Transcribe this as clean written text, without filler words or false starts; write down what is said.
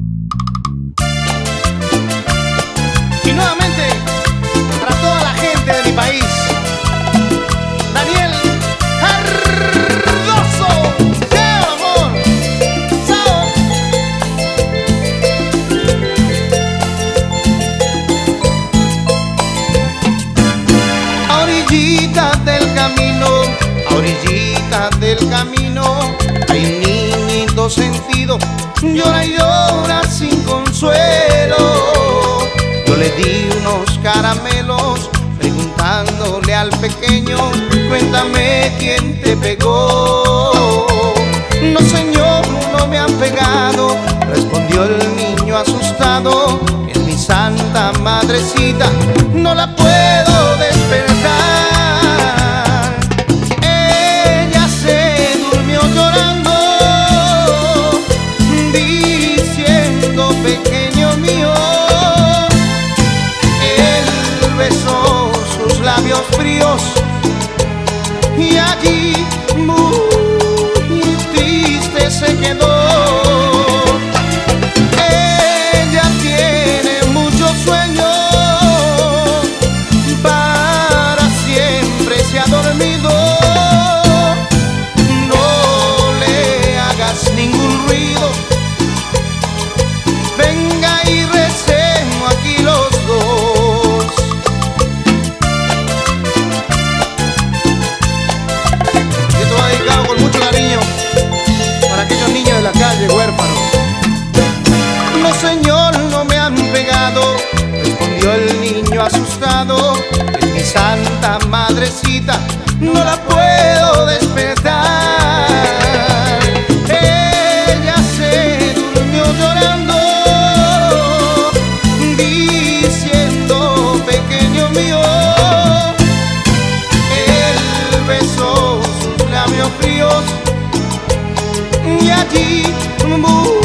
Y nuevamente, para toda la gente de mi país, Daniel Cardoso. ¡Qué amor! ¡Sao! A orillitas del camino, a orillitas del camino, hay un niñito sentido, llora y llora sin consuelo. Yo le di unos caramelos, preguntándole al pequeño, cuéntame quién te pegó. No señor, no me han pegado, respondió el niño asustado, es mi santa madrecita, no la puedo despertar. Ella se durmió llorando, diciendo pequeño mío. Sus labios fríos y allí muy triste se quedó. Ella tiene mucho sueño, para siempre se ha dormido. No le hagas ningún ruido, venga y recemos aquí los dos. Con mucho cariño para aquellos niños de la calle, huérfanos. No señor, no me han pegado, respondió el niño asustado, es mi santa madrecita, no la puedo despertar. Ella se durmió llorando, diciendo pequeño mío. Él besó labios fríos y allí